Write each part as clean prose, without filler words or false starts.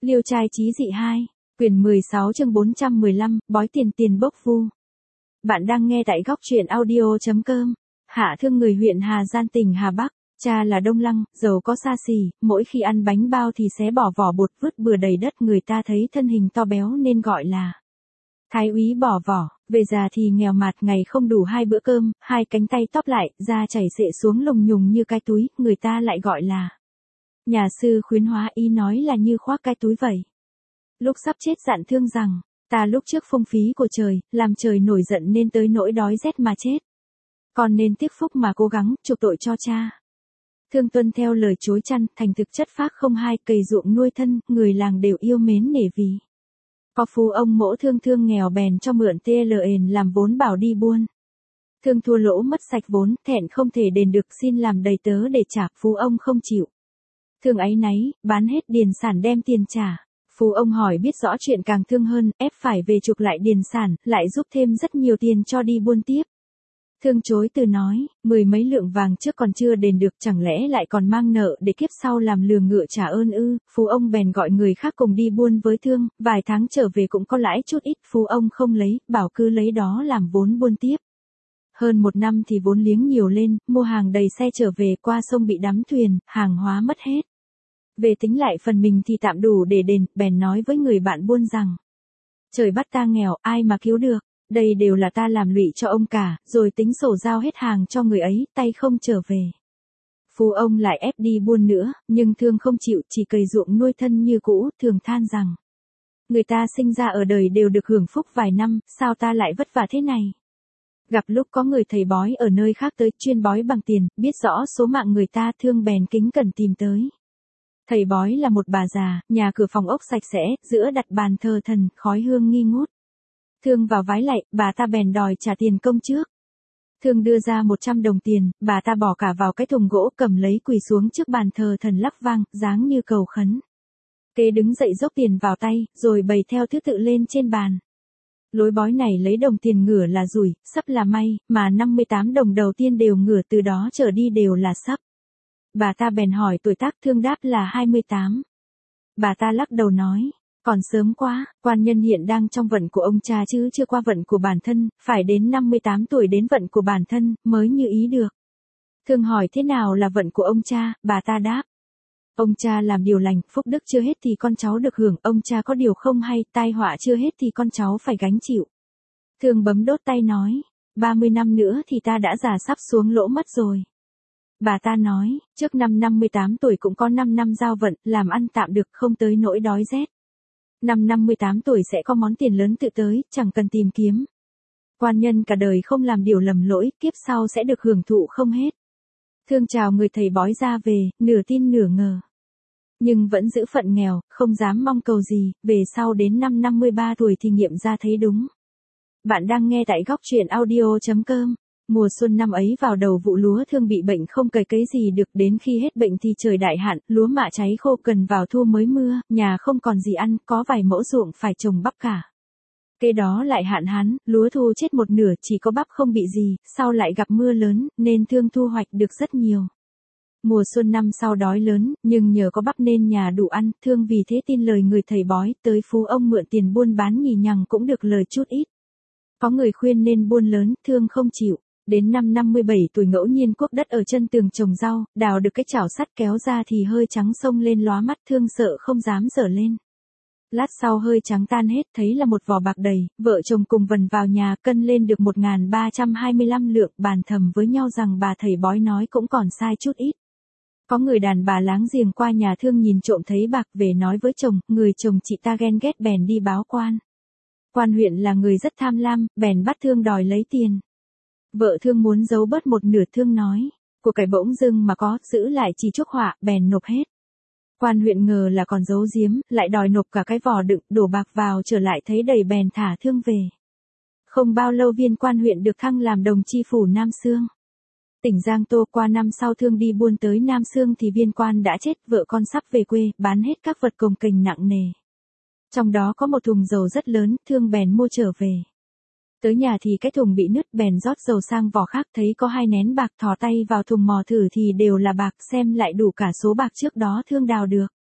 Liêu trai chí dị 2, quyển 16 chương 415, bói tiền bốc vu. Bạn đang nghe tại góc truyện audio.com. Hạ Thương người huyện Hà Giang tỉnh Hà Bắc, cha là Đông Lăng, giàu có xa xỉ, mỗi khi ăn bánh bao thì xé bỏ vỏ bột vứt bừa đầy đất, người ta thấy thân hình to béo nên gọi là Thái úy bỏ vỏ. Về già thì nghèo mạt, ngày không đủ 2 bữa cơm, 2 cánh tay tóp lại, da chảy xệ xuống lùng nhùng như cái túi, người ta lại gọi là nhà sư khuyến hóa, ý nói là như khoác cái túi vậy. Lúc sắp chết dặn Thương rằng, ta lúc trước phung phí của trời, làm trời nổi giận nên tới nỗi đói rét mà chết. Còn nên tiếc phúc mà cố gắng, chuộc tội cho cha. Thương tuân theo lời chối chăn, thành thực chất phác không hai, cày ruộng nuôi thân, người làng đều yêu mến nể vì. Có phú ông mỗ Thương nghèo bèn cho mượn TLN làm vốn bảo đi buôn. Thương thua lỗ mất sạch vốn, thẹn không thể đền được, xin làm đầy tớ để trả, phú ông không chịu. Thương áy náy, bán hết điền sản đem tiền trả. Phú ông hỏi biết rõ chuyện càng thương hơn, ép phải về chuộc lại điền sản, lại giúp thêm rất nhiều tiền cho đi buôn tiếp. Thương chối từ nói, 10 mấy lượng vàng trước còn chưa đền được, chẳng lẽ lại còn mang nợ để kiếp sau làm lừa ngựa trả ơn ư? Phú ông bèn gọi người khác cùng đi buôn với Thương, vài tháng trở về cũng có lãi chút ít, phú ông không lấy, bảo cứ lấy đó làm vốn buôn tiếp. Hơn 1 năm thì vốn liếng nhiều lên, mua hàng đầy xe trở về, qua sông bị đắm thuyền, hàng hóa mất hết. Về tính lại phần mình thì tạm đủ để đền, bèn nói với người bạn buôn rằng, trời bắt ta nghèo, ai mà cứu được, đây đều là ta làm lụy cho ông cả, rồi tính sổ giao hết hàng cho người ấy, tay không trở về. Phú ông lại ép đi buôn nữa, nhưng Thương không chịu, chỉ cày ruộng nuôi thân như cũ. Thường than rằng, người ta sinh ra ở đời đều được hưởng phúc vài năm, sao ta lại vất vả thế này. Gặp lúc có người thầy bói ở nơi khác tới, chuyên bói bằng tiền, biết rõ số mạng người ta, Thương bèn kính cẩn tìm tới. Thầy bói là một bà già, nhà cửa phòng ốc sạch sẽ, giữa đặt bàn thờ thần, khói hương nghi ngút. Thương vào vái lạy, bà ta bèn đòi trả tiền công trước. Thương đưa ra 100 đồng tiền, bà ta bỏ cả vào cái thùng gỗ, cầm lấy quỳ xuống trước bàn thờ thần lắc vang, dáng như cầu khấn. Kế đứng dậy dốc tiền vào tay, rồi bày theo thứ tự lên trên bàn. Lối bói này lấy đồng tiền ngửa là rủi, sắp là may, mà 58 đồng đầu tiên đều ngửa, từ đó trở đi đều là sắp. Bà ta bèn hỏi tuổi tác, Thương đáp là 28. Bà ta lắc đầu nói, còn sớm quá, quan nhân hiện đang trong vận của ông cha chứ chưa qua vận của bản thân, phải đến 58 tuổi đến vận của bản thân, mới như ý được. Thương hỏi thế nào là vận của ông cha, bà ta đáp. Ông cha làm điều lành, phúc đức chưa hết thì con cháu được hưởng, ông cha có điều không hay, tai họa chưa hết thì con cháu phải gánh chịu. Thương bấm đốt tay nói, 30 năm nữa thì ta đã già sắp xuống lỗ mất rồi. Bà ta nói, trước năm 58 tuổi cũng có 5 năm giao vận, làm ăn tạm được, không tới nỗi đói rét. Năm 58 tuổi sẽ có món tiền lớn tự tới, chẳng cần tìm kiếm. Quan nhân cả đời không làm điều lầm lỗi, kiếp sau sẽ được hưởng thụ không hết. Thương chào người thầy bói ra về, nửa tin nửa ngờ. Nhưng vẫn giữ phận nghèo, không dám mong cầu gì, về sau đến năm 53 tuổi thì nghiệm ra thấy đúng. Bạn đang nghe tại góc truyện audio.com. Mùa xuân năm ấy vào đầu vụ lúa, Thương bị bệnh không cày cấy gì được, đến khi hết bệnh thì trời đại hạn, lúa mạ cháy khô, cần vào thu mới mưa, nhà không còn gì ăn, có vài mẫu ruộng phải trồng bắp cả. Kế đó lại hạn hán, lúa thu chết một nửa, chỉ có bắp không bị gì, sau lại gặp mưa lớn, nên Thương thu hoạch được rất nhiều. Mùa xuân năm sau đói lớn, nhưng nhờ có bắp nên nhà đủ ăn, Thương vì thế tin lời người thầy bói, tới phú ông mượn tiền buôn bán nhì nhằng cũng được lời chút ít. Có người khuyên nên buôn lớn, Thương không chịu. Đến năm 57 tuổi ngẫu nhiên cuốc đất ở chân tường trồng rau, đào được cái chảo sắt kéo ra thì hơi trắng xông lên lóa mắt, Thương sợ không dám dở lên. Lát sau hơi trắng tan hết, thấy là một vò bạc đầy, vợ chồng cùng vần vào nhà, cân lên được 1.325 lượng, bàn thầm với nhau rằng bà thầy bói nói cũng còn sai chút ít. Có người đàn bà láng giềng qua nhà Thương nhìn trộm thấy bạc, về nói với chồng, người chồng chị ta ghen ghét bèn đi báo quan. Quan huyện là người rất tham lam, bèn bắt Thương đòi lấy tiền. Vợ Thương muốn giấu bớt một nửa, Thương nói, của cải bỗng dưng mà có, giữ lại chỉ chuốc họa, bèn nộp hết. Quan huyện ngờ là còn giấu giếm, lại đòi nộp cả cái vò đựng, đổ bạc vào, trở lại thấy đầy bèn thả Thương về. Không bao lâu viên quan huyện được thăng làm đồng chi phủ Nam Xương. Tỉnh Giang Tô. Qua năm sau Thương đi buôn tới Nam Xương thì viên quan đã chết, vợ con sắp về quê, bán hết các vật cồng kềnh nặng nề. Trong đó có một thùng dầu rất lớn, Thương bèn mua trở về. Tới nhà thì cái thùng bị nứt, bèn rót dầu sang vỏ khác, thấy có 2 nén bạc, thò tay vào thùng mò thử thì đều là bạc, xem lại đủ cả số bạc trước đó Thương đào được.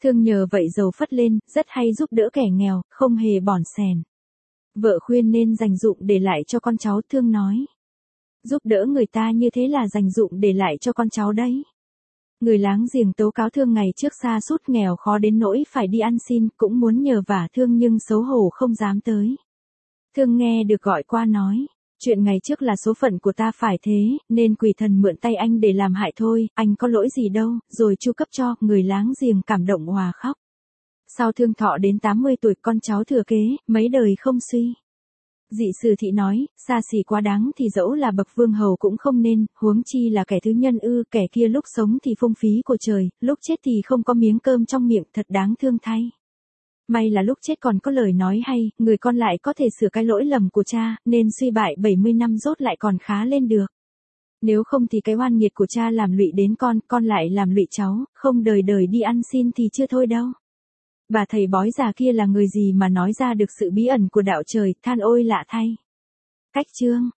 Thương nhờ vậy giàu phất lên, rất hay giúp đỡ kẻ nghèo, không hề bỏn xèn. Vợ khuyên nên dành dụm để lại cho con cháu. Thương nói. Giúp đỡ người ta như thế là dành dụm để lại cho con cháu đấy. Người láng giềng tố cáo Thương ngày trước xa sút nghèo khó đến nỗi phải đi ăn xin, cũng muốn nhờ vả Thương nhưng xấu hổ không dám tới. Thương nghe được gọi qua nói. Chuyện ngày trước là số phận của ta phải thế, nên quỷ thần mượn tay anh để làm hại thôi, anh có lỗi gì đâu, rồi chu cấp cho. Người láng giềng cảm động òa khóc. Sau Thương thọ đến 80 tuổi, con cháu thừa kế, mấy đời không suy. Dị Sử Thị nói, xa xỉ quá đáng thì dẫu là bậc vương hầu cũng không nên, huống chi là kẻ thứ nhân ư. Kẻ kia lúc sống thì phung phí của trời, lúc chết thì không có miếng cơm trong miệng, thật đáng thương thay. May là lúc chết còn có lời nói hay, người con lại có thể sửa cái lỗi lầm của cha, nên suy bại 70 năm rốt lại còn khá lên được. Nếu không thì cái oan nghiệt của cha làm lụy đến con lại làm lụy cháu, không đời đời đi ăn xin thì chưa thôi đâu. Bà thầy bói già kia là người gì mà nói ra được sự bí ẩn của đạo trời, than ôi lạ thay. Cách chương